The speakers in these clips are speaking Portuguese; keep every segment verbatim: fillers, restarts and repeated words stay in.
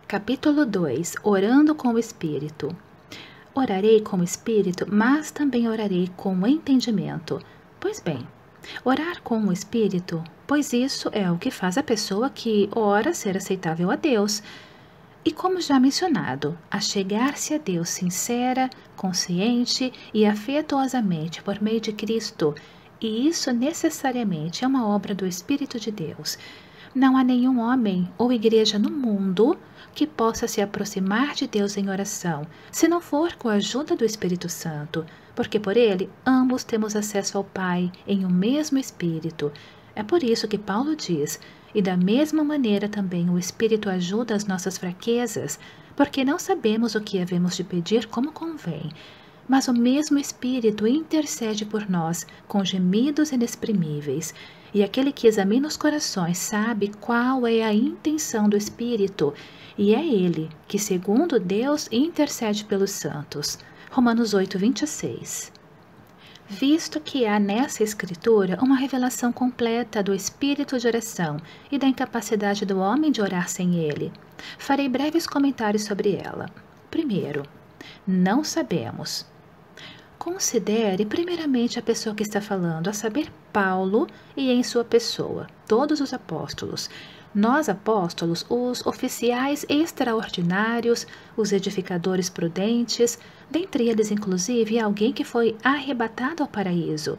Capítulo dois. Orando com o Espírito. Orarei com o Espírito, mas também orarei com o entendimento. Pois bem, orar com o Espírito, pois isso é o que faz a pessoa que ora ser aceitável a Deus. E como já mencionado, a chegar-se a Deus sincera, consciente e afetuosamente por meio de Cristo, e isso necessariamente é uma obra do Espírito de Deus. Não há nenhum homem ou igreja no mundo que possa se aproximar de Deus em oração, se não for com a ajuda do Espírito Santo, porque por ele ambos temos acesso ao Pai em um mesmo Espírito. É por isso que Paulo diz: e da mesma maneira também o Espírito ajuda as nossas fraquezas, porque não sabemos o que havemos de pedir como convém. Mas o mesmo Espírito intercede por nós com gemidos inexprimíveis. E aquele que examina os corações sabe qual é a intenção do Espírito, e é ele que, segundo Deus, intercede pelos santos. Romanos oito, vinte e seis. Visto que há nessa escritura uma revelação completa do espírito de oração e da incapacidade do homem de orar sem ele, farei breves comentários sobre ela. Primeiro, não sabemos. Considere primeiramente a pessoa que está falando, a saber, Paulo, e em sua pessoa, todos os apóstolos. Nós, apóstolos, os oficiais extraordinários, os edificadores prudentes, dentre eles, inclusive, alguém que foi arrebatado ao paraíso.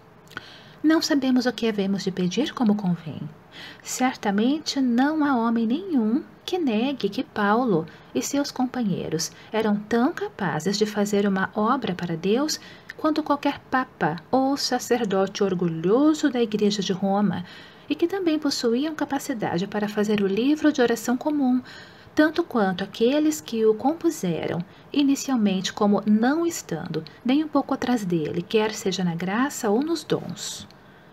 Não sabemos o que havemos de pedir como convém. Certamente não há homem nenhum que negue que Paulo e seus companheiros eram tão capazes de fazer uma obra para Deus quanto qualquer papa ou sacerdote orgulhoso da Igreja de Roma, e que também possuíam capacidade para fazer o livro de oração comum, tanto quanto aqueles que o compuseram, inicialmente como não estando nem um pouco atrás dele, quer seja na graça ou nos dons.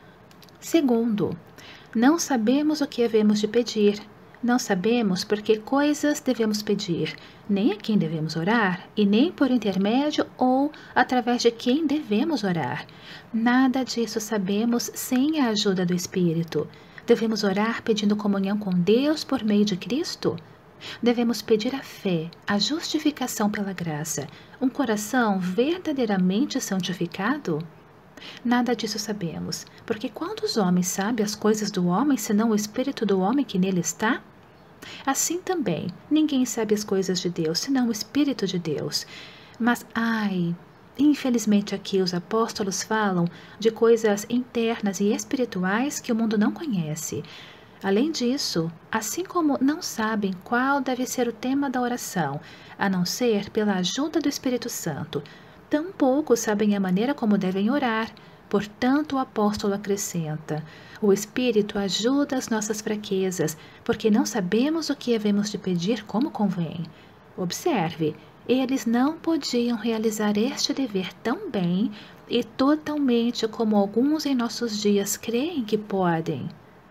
Segundo, não sabemos o que havemos de pedir. Não sabemos por que coisas devemos pedir, nem a quem devemos orar, e nem por intermédio ou através de quem devemos orar. Nada disso sabemos sem a ajuda do Espírito. Devemos orar pedindo comunhão com Deus por meio de Cristo? Devemos pedir a fé, a justificação pela graça, um coração verdadeiramente santificado? Nada disso sabemos, porque quando os homens sabem as coisas do homem, senão o Espírito do homem que nele está? Assim também, ninguém sabe as coisas de Deus, senão o Espírito de Deus. Mas, ai, infelizmente aqui os apóstolos falam de coisas internas e espirituais que o mundo não conhece. Além disso, assim como não sabem qual deve ser o tema da oração, a não ser pela ajuda do Espírito Santo, tampouco sabem a maneira como devem orar. Portanto, o apóstolo acrescenta: o Espírito ajuda as nossas fraquezas, porque não sabemos o que havemos de pedir como convém. Observe, eles não podiam realizar este dever tão bem e totalmente como alguns em nossos dias creem que podem.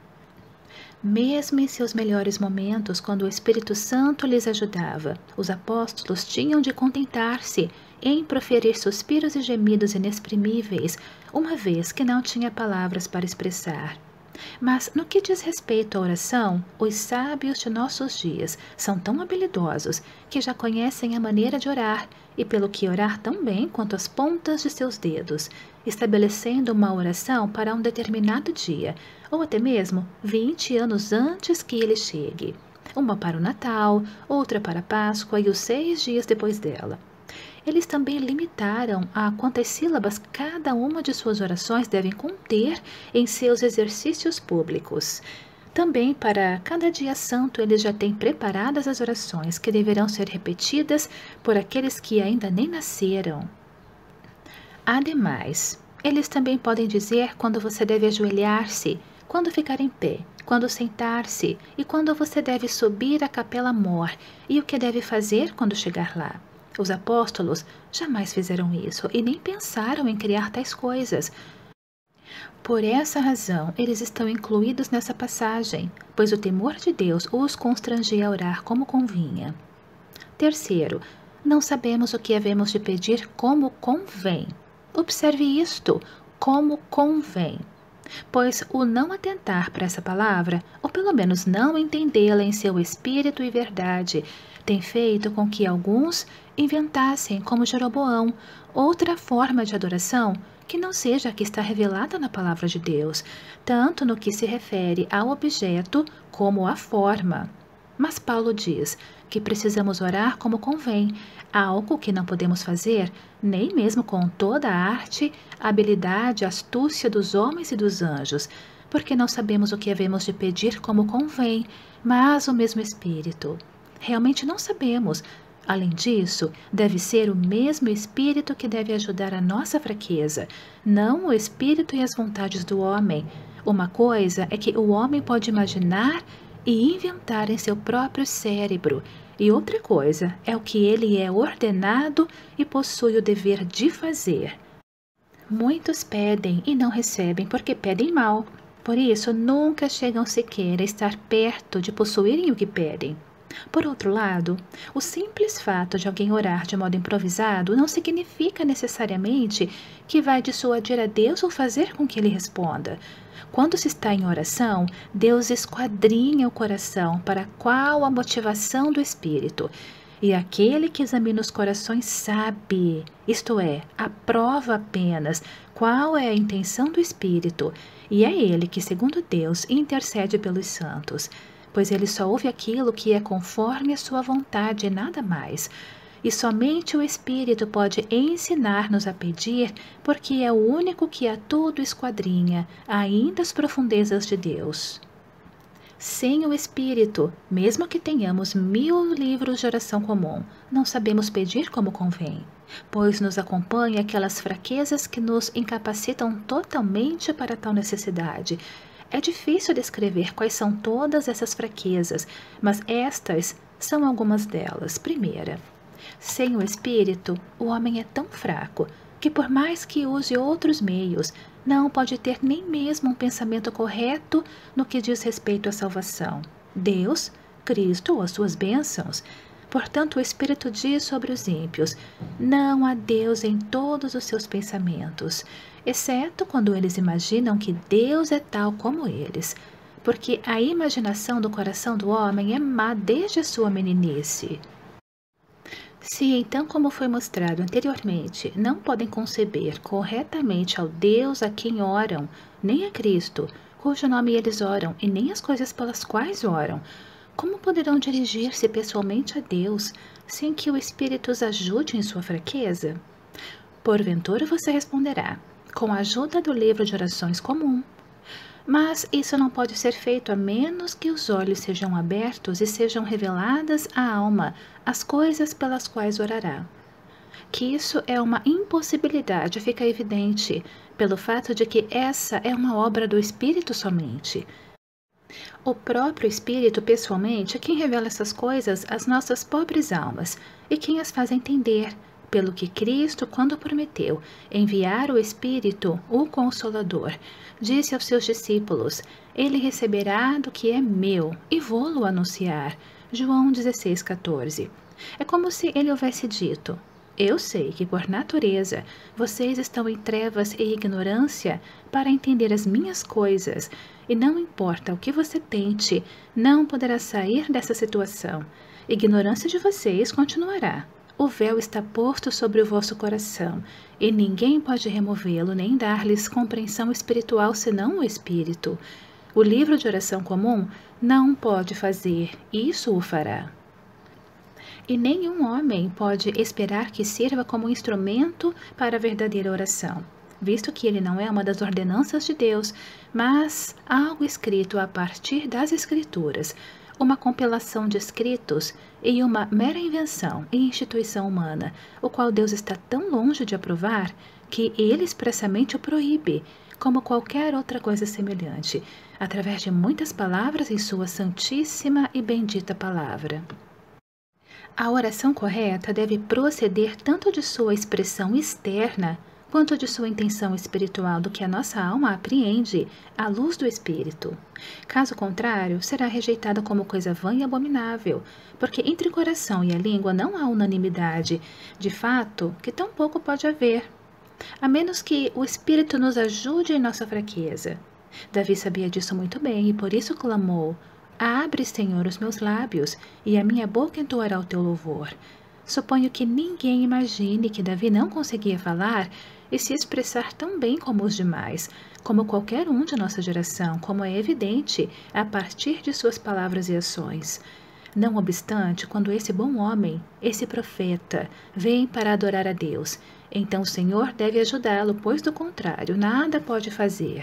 Mesmo em seus melhores momentos, quando o Espírito Santo lhes ajudava, os apóstolos tinham de contentar-se em proferir suspiros e gemidos inexprimíveis, uma vez que não tinha palavras para expressar. Mas, no que diz respeito à oração, os sábios de nossos dias são tão habilidosos que já conhecem a maneira de orar, e pelo que orar tão bem quanto as pontas de seus dedos, estabelecendo uma oração para um determinado dia, ou até mesmo vinte anos antes que ele chegue. Uma para o Natal, outra para a Páscoa e os seis dias depois dela. Eles também limitaram a quantas sílabas cada uma de suas orações devem conter em seus exercícios públicos. Também para cada dia santo eles já têm preparadas as orações que deverão ser repetidas por aqueles que ainda nem nasceram. Ademais, eles também podem dizer quando você deve ajoelhar-se, quando ficar em pé, quando sentar-se e quando você deve subir à capela mor e o que deve fazer quando chegar lá. Os apóstolos jamais fizeram isso e nem pensaram em criar tais coisas. Por essa razão, eles estão incluídos nessa passagem, pois o temor de Deus os constrangia a orar como convinha. Terceiro, não sabemos o que havemos de pedir como convém. Observe isto, como convém. Pois o não atentar para essa palavra, ou pelo menos não entendê-la em seu espírito e verdade, tem feito com que alguns inventassem, como Jeroboão, outra forma de adoração que não seja a que está revelada na palavra de Deus, tanto no que se refere ao objeto como à forma. Mas Paulo diz que precisamos orar como convém, algo que não podemos fazer nem mesmo com toda a arte, habilidade, astúcia dos homens e dos anjos, porque não sabemos o que havemos de pedir como convém, mas o mesmo Espírito. Realmente não sabemos. Além disso, deve ser o mesmo Espírito que deve ajudar a nossa fraqueza, não o Espírito e as vontades do homem. Uma coisa é que o homem pode imaginar e inventar em seu próprio cérebro, e outra coisa é o que ele é ordenado e possui o dever de fazer. Muitos pedem e não recebem porque pedem mal. Por isso, nunca chegam sequer a estar perto de possuírem o que pedem. Por outro lado, o simples fato de alguém orar de modo improvisado não significa necessariamente que vai dissuadir a Deus ou fazer com que ele responda. Quando se está em oração, Deus esquadrinha o coração para qual a motivação do Espírito. E aquele que examina os corações sabe, isto é, aprova apenas qual é a intenção do Espírito, e é ele que, segundo Deus, intercede pelos santos, pois ele só ouve aquilo que é conforme a sua vontade e nada mais. E somente o Espírito pode ensinar-nos a pedir, porque é o único que a tudo esquadrinha, ainda as profundezas de Deus. Sem o Espírito, mesmo que tenhamos mil livros de oração comum, não sabemos pedir como convém, pois nos acompanha aquelas fraquezas que nos incapacitam totalmente para tal necessidade. É difícil descrever quais são todas essas fraquezas, mas estas são algumas delas. Primeira, sem o Espírito, o homem é tão fraco que, por mais que use outros meios, não pode ter nem mesmo um pensamento correto no que diz respeito à salvação, Deus, Cristo ou as suas bênçãos. Portanto, o Espírito diz sobre os ímpios: não há Deus em todos os seus pensamentos, exceto quando eles imaginam que Deus é tal como eles, porque a imaginação do coração do homem é má desde a sua meninice. Se então, como foi mostrado anteriormente, não podem conceber corretamente ao Deus a quem oram, nem a Cristo, cujo nome eles oram, e nem as coisas pelas quais oram, como poderão dirigir-se pessoalmente a Deus, sem que o Espírito os ajude em sua fraqueza? Porventura você responderá: com a ajuda do livro de orações comum. Mas isso não pode ser feito a menos que os olhos sejam abertos e sejam reveladas à alma as coisas pelas quais orará. Que isso é uma impossibilidade fica evidente pelo fato de que essa é uma obra do Espírito somente. O próprio Espírito, pessoalmente, é quem revela essas coisas às nossas pobres almas e quem as faz entender, pelo que Cristo, quando prometeu enviar o Espírito, o Consolador, disse aos seus discípulos: ele receberá do que é meu e vou-lo anunciar. João dezesseis, quatorze. É como se ele houvesse dito: eu sei que por natureza vocês estão em trevas e ignorância para entender as minhas coisas, e não importa o que você tente, não poderá sair dessa situação. Ignorância de vocês continuará. O véu está posto sobre o vosso coração, e ninguém pode removê-lo nem dar-lhes compreensão espiritual senão o Espírito. O livro de oração comum não pode fazer, isso o fará. E nenhum homem pode esperar que sirva como instrumento para a verdadeira oração, visto que ele não é uma das ordenanças de Deus, mas algo escrito a partir das Escrituras, uma compilação de escritos e uma mera invenção e instituição humana, o qual Deus está tão longe de aprovar que ele expressamente o proíbe, como qualquer outra coisa semelhante, através de muitas palavras em sua santíssima e bendita palavra. A oração correta deve proceder tanto de sua expressão externa quanto de sua intenção espiritual do que a nossa alma apreende à luz do Espírito. Caso contrário, será rejeitada como coisa vã e abominável, porque entre o coração e a língua não há unanimidade, de fato, que tão pouco pode haver, a menos que o Espírito nos ajude em nossa fraqueza. Davi sabia disso muito bem e por isso clamou: Abre, Senhor, os meus lábios, e a minha boca entoará o teu louvor. Suponho que ninguém imagine que Davi não conseguia falar e se expressar tão bem como os demais, como qualquer um de nossa geração, como é evidente a partir de suas palavras e ações. Não obstante, quando esse bom homem, esse profeta, vem para adorar a Deus, então o Senhor deve ajudá-lo, pois do contrário, nada pode fazer.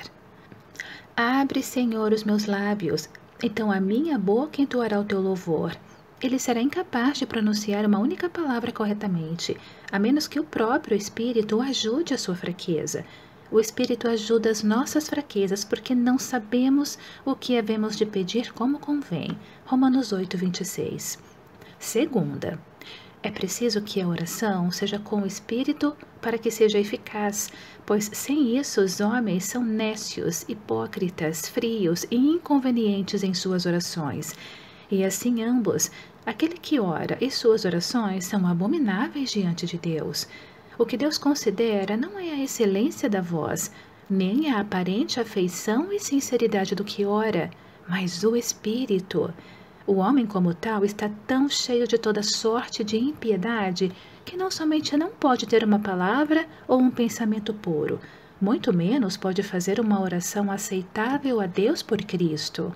Abre, Senhor, os meus lábios, então a minha boca entoará o teu louvor. Ele será incapaz de pronunciar uma única palavra corretamente, a menos que o próprio Espírito o ajude a sua fraqueza. O Espírito ajuda as nossas fraquezas porque não sabemos o que havemos de pedir como convém. Romanos oito, vinte e seis. Segunda, é preciso que a oração seja com o Espírito para que seja eficaz, pois sem isso os homens são nécios, hipócritas, frios e inconvenientes em suas orações. E assim ambos, aquele que ora e suas orações são abomináveis diante de Deus. O que Deus considera não é a excelência da voz, nem a aparente afeição e sinceridade do que ora, mas o Espírito. O homem como tal está tão cheio de toda sorte de impiedade que não somente não pode ter uma palavra ou um pensamento puro, muito menos pode fazer uma oração aceitável a Deus por Cristo.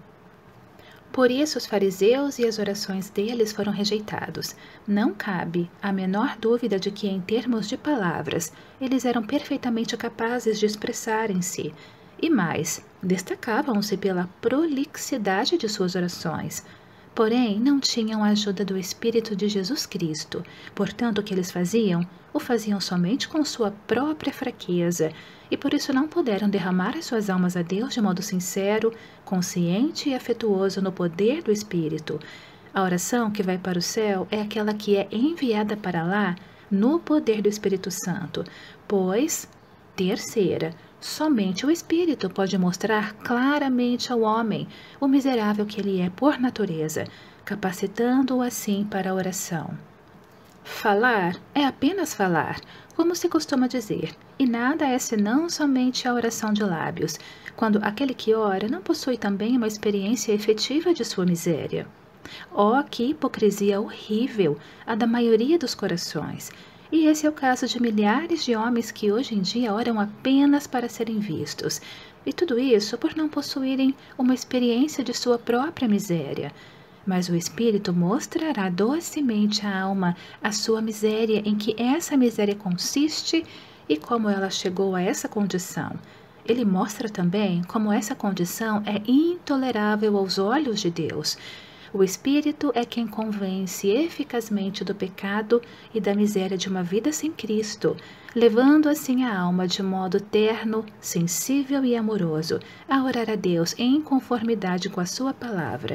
Por isso os fariseus e as orações deles foram rejeitados. Não cabe a menor dúvida de que, em termos de palavras, eles eram perfeitamente capazes de expressarem-se. E mais, destacavam-se pela prolixidade de suas orações. Porém, não tinham a ajuda do Espírito de Jesus Cristo. Portanto, o que eles faziam, o faziam somente com sua própria fraqueza, e por isso não puderam derramar as suas almas a Deus de modo sincero, consciente e afetuoso no poder do Espírito. A oração que vai para o céu é aquela que é enviada para lá no poder do Espírito Santo, pois, terceira, somente o Espírito pode mostrar claramente ao homem o miserável que ele é por natureza, capacitando-o assim para a oração. Falar é apenas falar, como se costuma dizer, e nada é senão somente a oração de lábios, quando aquele que ora não possui também uma experiência efetiva de sua miséria. Oh, que hipocrisia horrível, a da maioria dos corações! E esse é o caso de milhares de homens que hoje em dia oram apenas para serem vistos, e tudo isso por não possuírem uma experiência de sua própria miséria. Mas o Espírito mostrará docemente à alma a sua miséria, em que essa miséria consiste e como ela chegou a essa condição. Ele mostra também como essa condição é intolerável aos olhos de Deus. O Espírito é quem convence eficazmente do pecado e da miséria de uma vida sem Cristo, levando assim a alma de modo terno, sensível e amoroso a orar a Deus em conformidade com a sua palavra.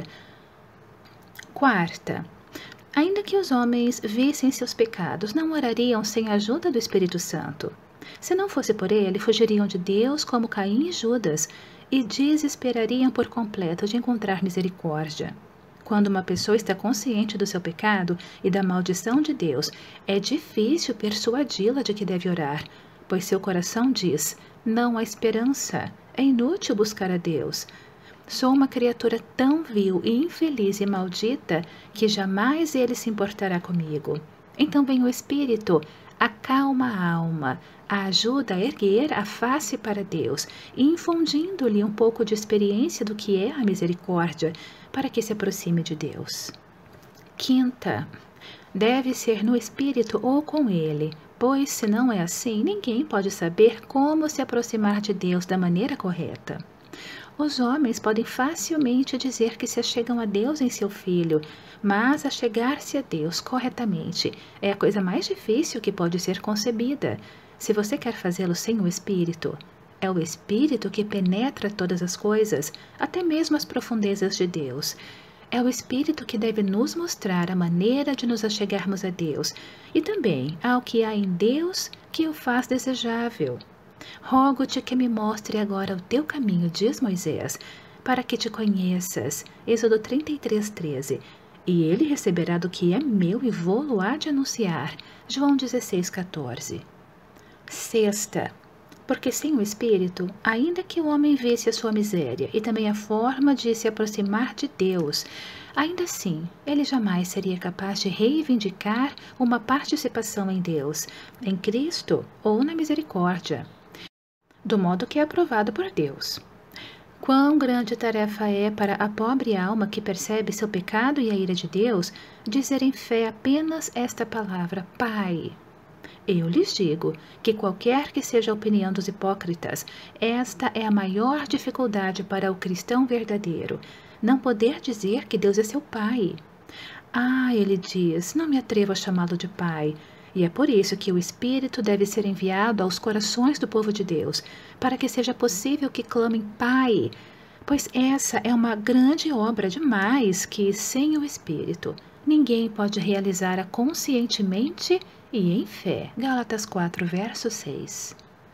Quarta, ainda que os homens vissem seus pecados, não orariam sem a ajuda do Espírito Santo. Se não fosse por ele, fugiriam de Deus como Caim e Judas e desesperariam por completo de encontrar misericórdia. Quando uma pessoa está consciente do seu pecado e da maldição de Deus, é difícil persuadi-la de que deve orar, pois seu coração diz: não há esperança, é inútil buscar a Deus. Sou uma criatura tão vil e infeliz e maldita que jamais ele se importará comigo. Então vem o Espírito, acalma a alma, a ajuda a erguer a face para Deus, infundindo-lhe um pouco de experiência do que é a misericórdia, para que se aproxime de Deus. Quinta, deve ser no Espírito ou com ele, pois se não é assim, ninguém pode saber como se aproximar de Deus da maneira correta. Os homens podem facilmente dizer que se achegam a Deus em seu Filho, mas achegar-se a Deus corretamente é a coisa mais difícil que pode ser concebida. Se você quer fazê-lo sem o Espírito, é o Espírito que penetra todas as coisas, até mesmo as profundezas de Deus. É o Espírito que deve nos mostrar a maneira de nos achegarmos a Deus e também ao que há em Deus que o faz desejável. Rogo-te que me mostre agora o teu caminho, diz Moisés, para que te conheças. Êxodo trinta e três, treze. E ele receberá do que é meu e vou-lo há de anunciar. João dezesseis, quatorze. Sexta, Porque sem o Espírito, ainda que o homem visse a sua miséria e também a forma de se aproximar de Deus, ainda assim, ele jamais seria capaz de reivindicar uma participação em Deus, em Cristo ou na misericórdia, do modo que é aprovado por Deus. Quão grande tarefa é para a pobre alma que percebe seu pecado e a ira de Deus dizer em fé apenas esta palavra, Pai. Eu lhes digo que qualquer que seja a opinião dos hipócritas, esta é a maior dificuldade para o cristão verdadeiro, não poder dizer que Deus é seu Pai. Ah, ele diz, não me atrevo a chamá-lo de Pai. E é por isso que o Espírito deve ser enviado aos corações do povo de Deus, para que seja possível que clamem Pai, pois essa é uma grande obra demais que, sem o Espírito, ninguém pode realizar-a conscientemente e em fé. Gálatas quatro, verso seis.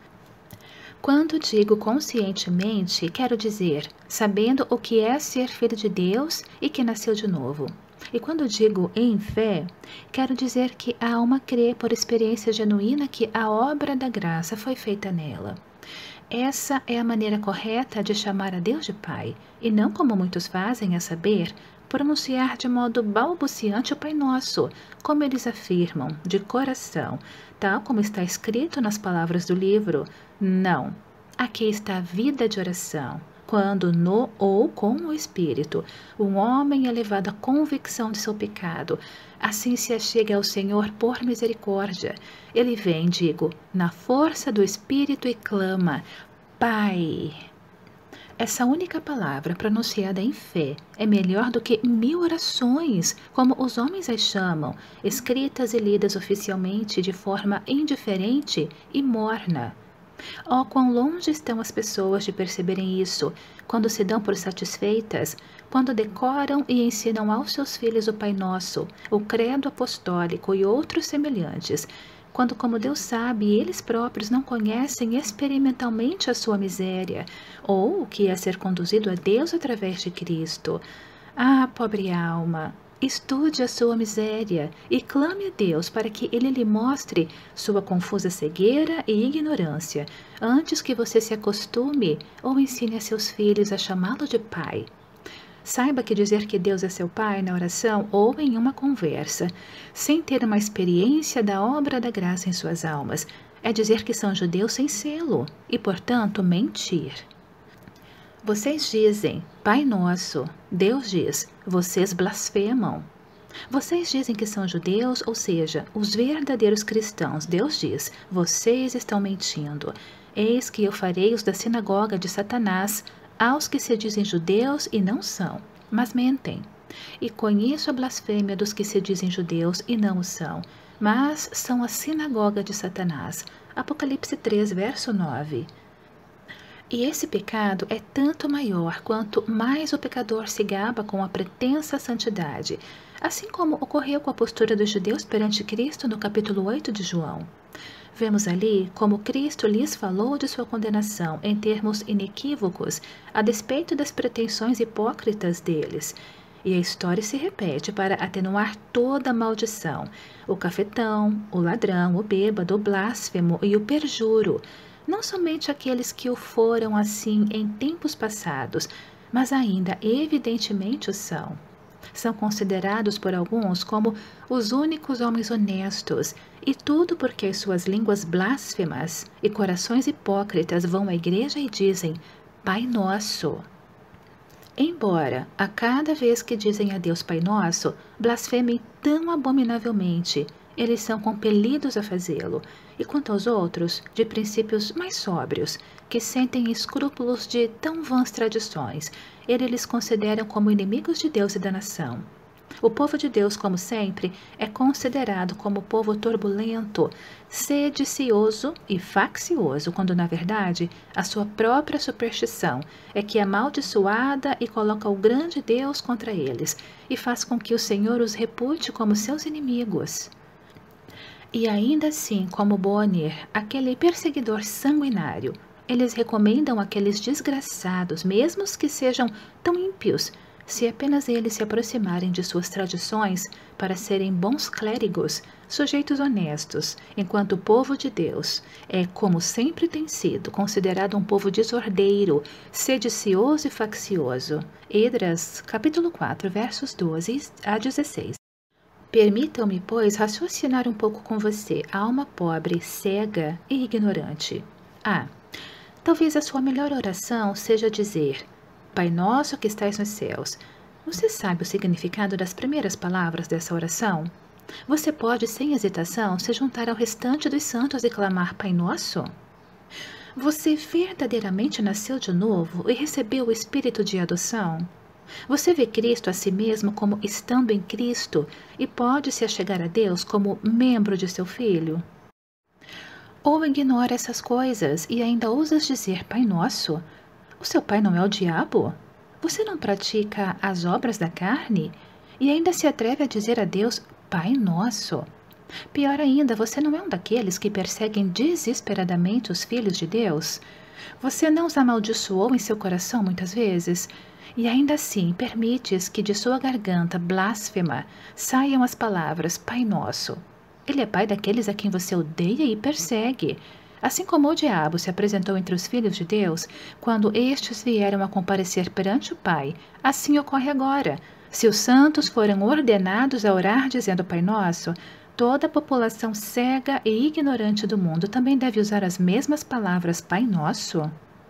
Quando digo conscientemente, quero dizer sabendo o que é ser filho de Deus e que nasceu de novo. E quando digo em fé, quero dizer que a alma crê por experiência genuína que a obra da graça foi feita nela. Essa é a maneira correta de chamar a Deus de Pai, e não como muitos fazem, a saber, pronunciar de modo balbuciante o Pai Nosso, como eles afirmam, de coração, tal como está escrito nas palavras do livro. Não, aqui está a vida de oração. Quando no ou com o Espírito, um homem é levado à convicção de seu pecado, assim se achega ao Senhor por misericórdia. Ele vem, digo, na força do Espírito e clama, Pai. Essa única palavra pronunciada em fé é melhor do que mil orações, como os homens as chamam, escritas e lidas oficialmente de forma indiferente e morna. Oh, quão longe estão as pessoas de perceberem isso, quando se dão por satisfeitas, quando decoram e ensinam aos seus filhos o Pai Nosso, o Credo Apostólico e outros semelhantes, quando, como Deus sabe, eles próprios não conhecem experimentalmente a sua miséria, ou o que é ser conduzido a Deus através de Cristo. Ah, pobre alma! Estude a sua miséria e clame a Deus para que Ele lhe mostre sua confusa cegueira e ignorância, antes que você se acostume ou ensine a seus filhos a chamá-lo de Pai. Saiba que dizer que Deus é seu Pai na oração ou em uma conversa, sem ter uma experiência da obra da graça em suas almas, é dizer que são judeus sem sê-lo e, portanto, mentir. Vocês dizem, Pai Nosso. Deus diz, vocês blasfemam. Vocês dizem que são judeus, ou seja, os verdadeiros cristãos. Deus diz, vocês estão mentindo. Eis que eu farei os da sinagoga de Satanás, aos que se dizem judeus e não são, mas mentem. E conheço a blasfêmia dos que se dizem judeus e não o são, mas são a sinagoga de Satanás. Apocalipse três, verso nove. E esse pecado é tanto maior quanto mais o pecador se gaba com a pretensa santidade, assim como ocorreu com a postura dos judeus perante Cristo no capítulo oito de João. Vemos ali como Cristo lhes falou de sua condenação em termos inequívocos, a despeito das pretensões hipócritas deles. E a história se repete para atenuar toda a maldição. O cafetão, o ladrão, o bêbado, o blasfemo e o perjuro, não somente aqueles que o foram assim em tempos passados, mas ainda evidentemente o são. São considerados por alguns como os únicos homens honestos, e tudo porque as suas línguas blasfemas e corações hipócritas vão à igreja e dizem, Pai Nosso. Embora, a cada vez que dizem a Deus Pai Nosso, blasfemem tão abominavelmente, eles são compelidos a fazê-lo, e quanto aos outros, de princípios mais sóbrios, que sentem escrúpulos de tão vãs tradições, eles lhes consideram como inimigos de Deus e da nação. O povo de Deus, como sempre, é considerado como povo turbulento, sedicioso e faccioso, quando, na verdade, a sua própria superstição é que é amaldiçoada e coloca o grande Deus contra eles, e faz com que o Senhor os repute como seus inimigos. E ainda assim, como Bonner, aquele perseguidor sanguinário, eles recomendam aqueles desgraçados, mesmo os que sejam tão ímpios, se apenas eles se aproximarem de suas tradições para serem bons clérigos, sujeitos honestos, enquanto o povo de Deus é, como sempre tem sido, considerado um povo desordeiro, sedicioso e faccioso. Esdras, capítulo quatro, versos doze a dezesseis. Permitam-me, pois, raciocinar um pouco com você, alma pobre, cega e ignorante. A. Talvez a sua melhor oração seja dizer: Pai nosso que estais nos céus. Você sabe o significado das primeiras palavras dessa oração? Você pode, sem hesitação, se juntar ao restante dos santos e clamar Pai Nosso? Você verdadeiramente nasceu de novo e recebeu o espírito de adoção? Você vê Cristo a si mesmo como estando em Cristo e pode se achegar a Deus como membro de seu Filho? Ou ignora essas coisas e ainda ousas dizer Pai Nosso? O seu pai não é o diabo? Você não pratica as obras da carne? E ainda se atreve a dizer a Deus Pai Nosso? Pior ainda, você não é um daqueles que perseguem desesperadamente os filhos de Deus? Você não os amaldiçoou em seu coração muitas vezes? E ainda assim permites que de sua garganta blasfema saiam as palavras Pai Nosso. Ele é pai daqueles a quem você odeia e persegue. Assim como o diabo se apresentou entre os filhos de Deus, quando estes vieram a comparecer perante o Pai, assim ocorre agora. Se os santos foram ordenados a orar dizendo Pai Nosso, toda a população cega e ignorante do mundo também deve usar as mesmas palavras Pai Nosso?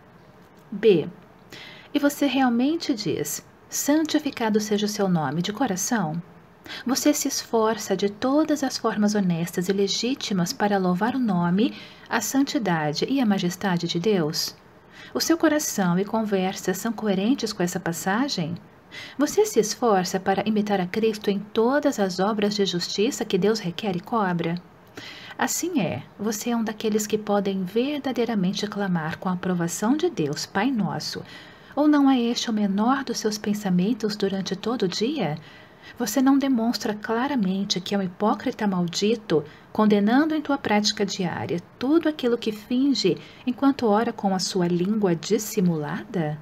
B. E você realmente diz, santificado seja o seu nome, de coração? Você se esforça de todas as formas honestas e legítimas para louvar o nome, a santidade e a majestade de Deus? O seu coração e conversas são coerentes com essa passagem? Você se esforça para imitar a Cristo em todas as obras de justiça que Deus requer e cobra? Assim é, você é um daqueles que podem verdadeiramente clamar com a aprovação de Deus, Pai Nosso. Ou não é este o menor dos seus pensamentos durante todo o dia? Você não demonstra claramente que é um hipócrita maldito, condenando em tua prática diária tudo aquilo que finge enquanto ora com a sua língua dissimulada?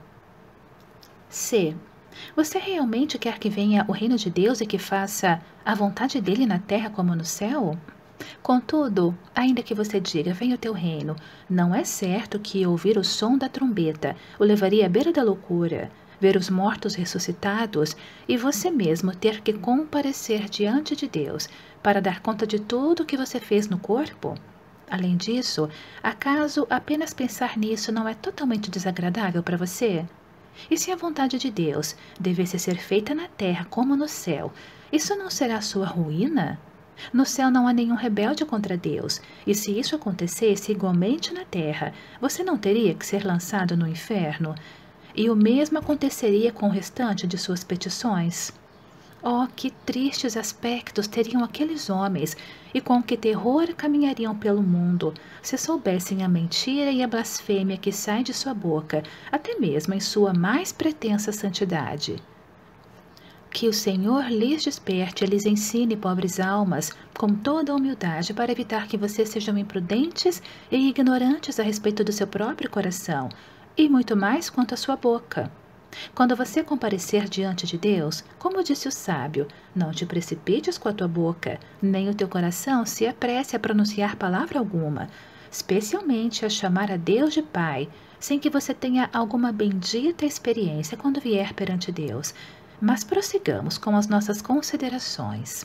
C. Você realmente quer que venha o reino de Deus e que faça a vontade dele na terra como no céu? Contudo, ainda que você diga, venha o teu reino, não é certo que ouvir o som da trombeta o levaria à beira da loucura, ver os mortos ressuscitados e você mesmo ter que comparecer diante de Deus para dar conta de tudo o que você fez no corpo? Além disso, acaso apenas pensar nisso não é totalmente desagradável para você? E se a vontade de Deus devesse ser feita na terra como no céu, isso não será a sua ruína? No céu não há nenhum rebelde contra Deus, e se isso acontecesse igualmente na terra, você não teria que ser lançado no inferno? E o mesmo aconteceria com o restante de suas petições? Oh, que tristes aspectos teriam aqueles homens, e com que terror caminhariam pelo mundo, se soubessem a mentira e a blasfêmia que sai de sua boca, até mesmo em sua mais pretensa santidade. Que o Senhor lhes desperte e lhes ensine, pobres almas, com toda a humildade, para evitar que vocês sejam imprudentes e ignorantes a respeito do seu próprio coração, e muito mais quanto à sua boca. Quando você comparecer diante de Deus, como disse o sábio, não te precipites com a tua boca, nem o teu coração se apresse a pronunciar palavra alguma, especialmente a chamar a Deus de Pai, sem que você tenha alguma bendita experiência quando vier perante Deus. Mas prossigamos com as nossas considerações.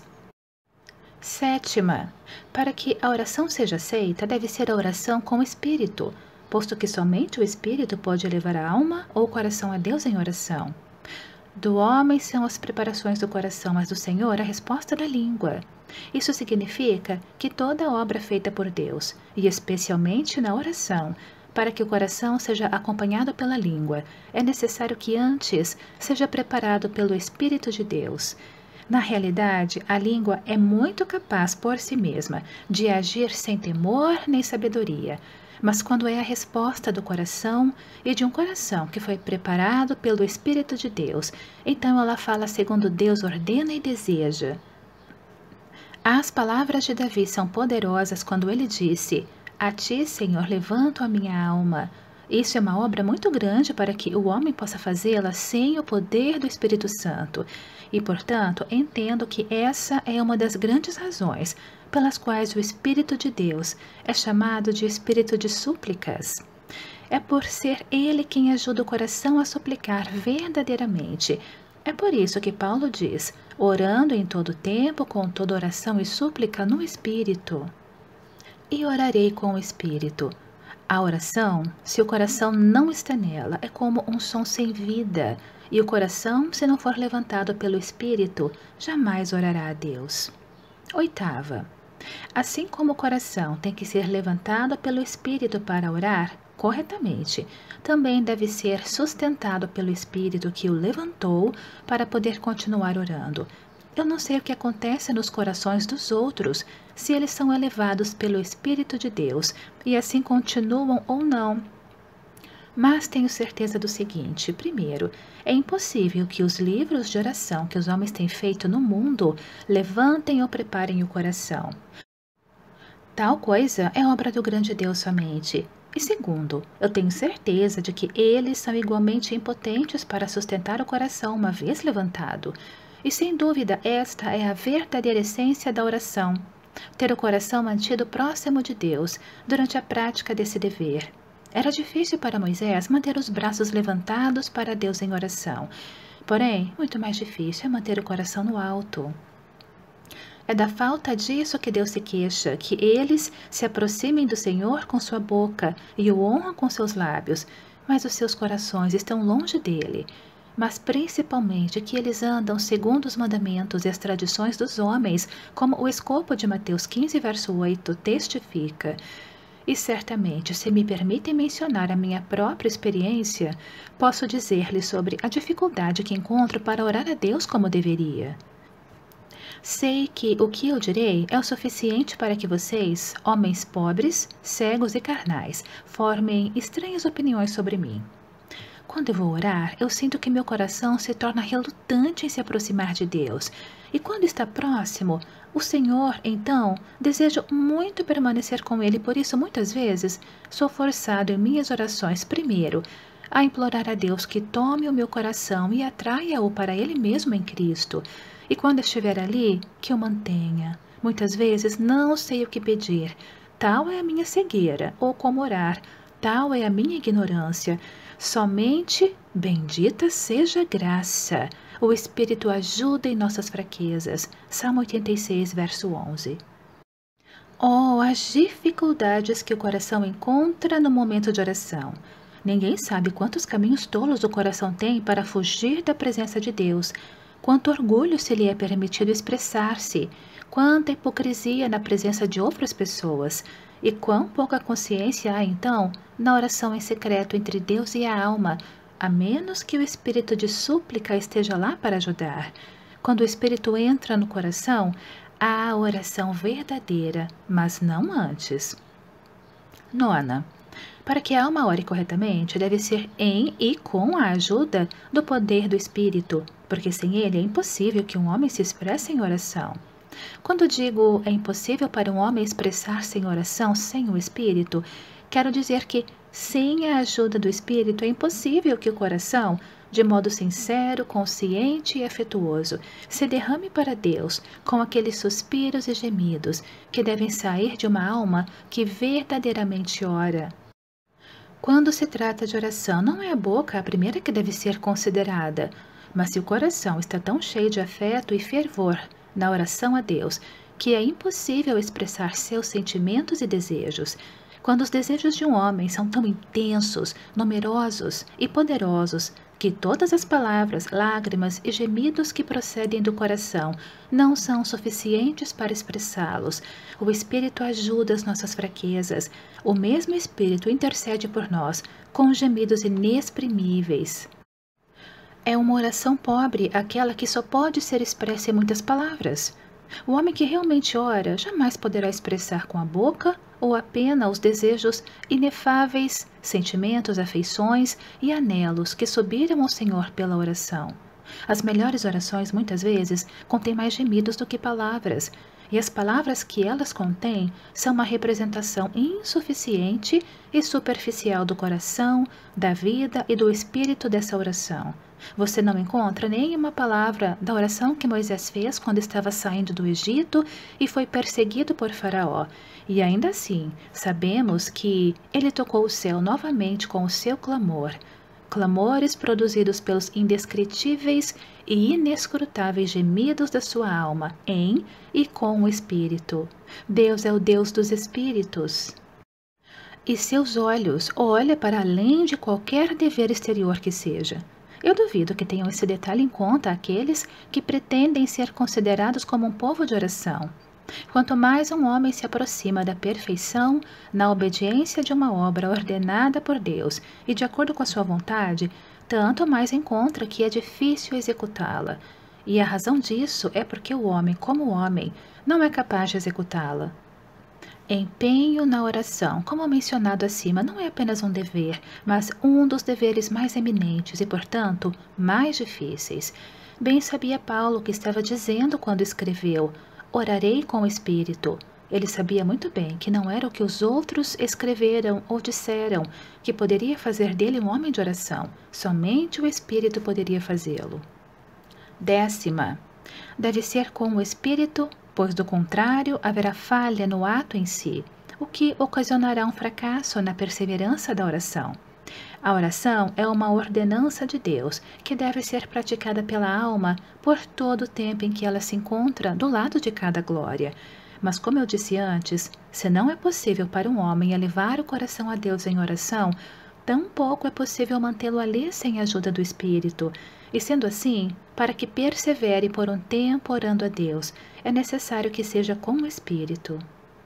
Sétima, para que a oração seja aceita, deve ser a oração com o Espírito, posto que somente o Espírito pode elevar a alma ou o coração a Deus em oração. Do homem são as preparações do coração, mas do Senhor a resposta da língua. Isso significa que toda obra feita por Deus, e especialmente na oração, para que o coração seja acompanhado pela língua, é necessário que antes seja preparado pelo Espírito de Deus. Na realidade, a língua é muito capaz por si mesma de agir sem temor nem sabedoria, mas quando é a resposta do coração e de um coração que foi preparado pelo Espírito de Deus, então ela fala segundo Deus ordena e deseja. As palavras de Davi são poderosas quando ele disse: A ti, Senhor, levanto a minha alma. Isso é uma obra muito grande para que o homem possa fazê-la sem o poder do Espírito Santo. E, portanto, entendo que essa é uma das grandes razões pelas quais o Espírito de Deus é chamado de Espírito de súplicas. É por ser ele quem ajuda o coração a suplicar verdadeiramente. É por isso que Paulo diz, orando em todo tempo, com toda oração e súplica no Espírito. E orarei com o Espírito. A oração, se o coração não está nela, é como um som sem vida, e o coração, se não for levantado pelo Espírito, jamais orará a Deus. Oitava. Assim como o coração tem que ser levantado pelo Espírito para orar corretamente, também deve ser sustentado pelo Espírito que o levantou para poder continuar orando. Eu não sei o que acontece nos corações dos outros, se eles são elevados pelo Espírito de Deus e assim continuam ou não. Mas tenho certeza do seguinte: primeiro, é impossível que os livros de oração que os homens têm feito no mundo levantem ou preparem o coração. Tal coisa é obra do grande Deus somente. E segundo, eu tenho certeza de que eles são igualmente impotentes para sustentar o coração uma vez levantado. E sem dúvida esta é a verdadeira essência da oração. Ter o coração mantido próximo de Deus durante a prática desse dever. Era difícil para Moisés manter os braços levantados para Deus em oração. Porém, muito mais difícil é manter o coração no alto. É da falta disso que Deus se queixa, que eles se aproximem do Senhor com sua boca e o honram com seus lábios, mas os seus corações estão longe dele. Mas principalmente que eles andam segundo os mandamentos e as tradições dos homens, como o escopo de Mateus quinze, verso oito, testifica. E certamente, se me permitem mencionar a minha própria experiência, posso dizer-lhes sobre a dificuldade que encontro para orar a Deus como deveria. Sei que o que eu direi é o suficiente para que vocês, homens pobres, cegos e carnais, formem estranhas opiniões sobre mim. Quando eu vou orar, eu sinto que meu coração se torna relutante em se aproximar de Deus. E quando está próximo, o Senhor, então, desejo muito permanecer com Ele, por isso, muitas vezes, sou forçado em minhas orações, primeiro, a implorar a Deus que tome o meu coração e atraia-o para Ele mesmo em Cristo. E quando estiver ali, que o mantenha. Muitas vezes não sei o que pedir. Tal é a minha cegueira, ou como orar. Tal é a minha ignorância. Somente, bendita seja a graça. O Espírito ajuda em nossas fraquezas. Salmo oitenta e seis, verso onze. Oh, as dificuldades que o coração encontra no momento de oração. Ninguém sabe quantos caminhos tolos o coração tem para fugir da presença de Deus. Quanto orgulho se lhe é permitido expressar-se, quanta hipocrisia na presença de outras pessoas, e quão pouca consciência há, então, na oração em secreto entre Deus e a alma, a menos que o espírito de súplica esteja lá para ajudar. Quando o espírito entra no coração, há a oração verdadeira, mas não antes. Nona. Para que a alma ore corretamente, deve ser em e com a ajuda do poder do Espírito, porque sem ele é impossível que um homem se expresse em oração. Quando digo é impossível para um homem expressar-se em oração sem o Espírito, quero dizer que, sem a ajuda do Espírito, é impossível que o coração, de modo sincero, consciente e afetuoso, se derrame para Deus com aqueles suspiros e gemidos que devem sair de uma alma que verdadeiramente ora. Quando se trata de oração, não é a boca a primeira que deve ser considerada, mas se o coração está tão cheio de afeto e fervor na oração a Deus, que é impossível expressar seus sentimentos e desejos. Quando os desejos de um homem são tão intensos, numerosos e poderosos, que todas as palavras, lágrimas e gemidos que procedem do coração não são suficientes para expressá-los. O Espírito ajuda as nossas fraquezas. O mesmo Espírito intercede por nós com gemidos inexprimíveis. É uma oração pobre aquela que só pode ser expressa em muitas palavras. O homem que realmente ora jamais poderá expressar com a boca ou apenas os desejos inefáveis, sentimentos, afeições e anelos que subiram ao Senhor pela oração. As melhores orações, muitas vezes, contêm mais gemidos do que palavras. e as palavras que elas contêm são uma representação insuficiente e superficial do coração, da vida e do espírito dessa oração. Você não encontra nenhuma palavra da oração que Moisés fez quando estava saindo do Egito e foi perseguido por Faraó. E ainda assim, sabemos que ele tocou o céu novamente com o seu clamor. Clamores produzidos pelos indescritíveis e inescrutáveis gemidos da sua alma, em e com o Espírito. Deus é o Deus dos Espíritos. E seus olhos olham para além de qualquer dever exterior que seja. Eu duvido que tenham esse detalhe em conta aqueles que pretendem ser considerados como um povo de oração. Quanto mais um homem se aproxima da perfeição na obediência de uma obra ordenada por Deus e de acordo com a sua vontade, tanto mais encontra que é difícil executá-la. E a razão disso é porque o homem, como homem, não é capaz de executá-la. Empenho na oração, como mencionado acima, não é apenas um dever, mas um dos deveres mais eminentes e, portanto, mais difíceis. Bem sabia Paulo o que estava dizendo quando escreveu: orarei com o Espírito. Ele sabia muito bem que não era o que os outros escreveram ou disseram que poderia fazer dele um homem de oração. Somente o Espírito poderia fazê-lo. Décima. Deve ser com o Espírito, pois do contrário haverá falha no ato em si, o que ocasionará um fracasso na perseverança da oração. A oração é uma ordenança de Deus que deve ser praticada pela alma por todo o tempo em que ela se encontra do lado de cada glória. Mas, como eu disse antes, se não é possível para um homem elevar o coração a Deus em oração, tampouco é possível mantê-lo ali sem a ajuda do Espírito. E sendo assim, para que persevere por um tempo orando a Deus, é necessário que seja com o Espírito.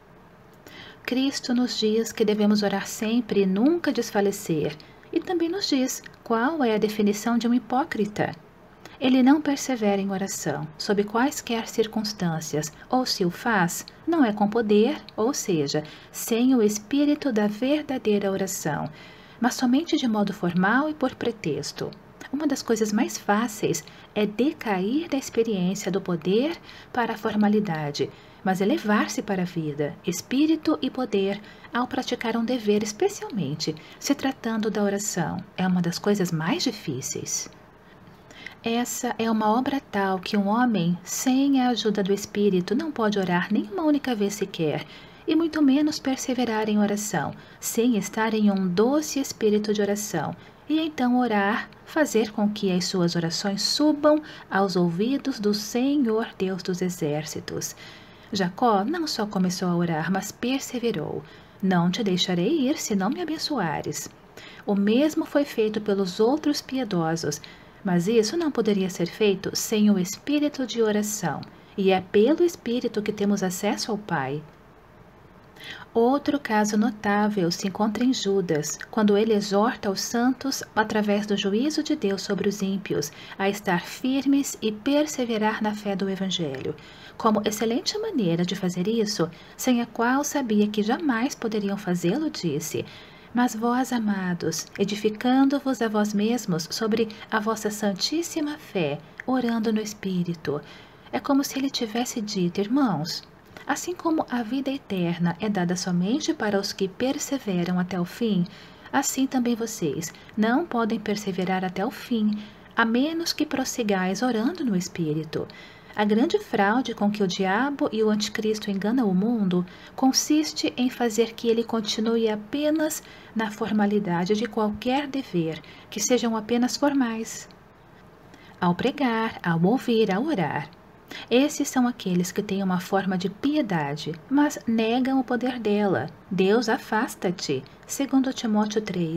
Cristo nos diz que devemos orar sempre e nunca desfalecer, e também nos diz qual é a definição de um hipócrita. Ele não persevera em oração, sob quaisquer circunstâncias, ou se o faz, não é com poder, ou seja, sem o espírito da verdadeira oração, mas somente de modo formal e por pretexto. Uma das coisas mais fáceis é decair da experiência do poder para a formalidade, mas elevar-se para a vida, espírito e poder ao praticar um dever, especialmente se tratando da oração. É uma das coisas mais difíceis. Essa é uma obra tal que um homem, sem a ajuda do Espírito, não pode orar nem uma única vez sequer, e muito menos perseverar em oração, sem estar em um doce espírito de oração, e então orar, fazer com que as suas orações subam aos ouvidos do Senhor Deus dos Exércitos. Jacó não só começou a orar, mas perseverou. Não te deixarei ir se não me abençoares. O mesmo foi feito pelos outros piedosos, mas isso não poderia ser feito sem o espírito de oração, e é pelo Espírito que temos acesso ao Pai. Outro caso notável se encontra em Judas, quando ele exorta os santos, através do juízo de Deus sobre os ímpios, a estar firmes e perseverar na fé do Evangelho. Como excelente maneira de fazer isso, sem a qual sabia que jamais poderiam fazê-lo, disse: mas vós, amados, edificando-vos a vós mesmos sobre a vossa santíssima fé, orando no Espírito. É como se ele tivesse dito: irmãos, assim como a vida eterna é dada somente para os que perseveram até o fim, assim também vocês não podem perseverar até o fim, a menos que prossigais orando no Espírito. A grande fraude com que o diabo e o anticristo enganam o mundo consiste em fazer que ele continue apenas na formalidade de qualquer dever, que sejam apenas formais. Ao pregar, ao ouvir, ao orar. Esses são aqueles que têm uma forma de piedade, mas negam o poder dela. Deus, afasta-te. segundo Timóteo três.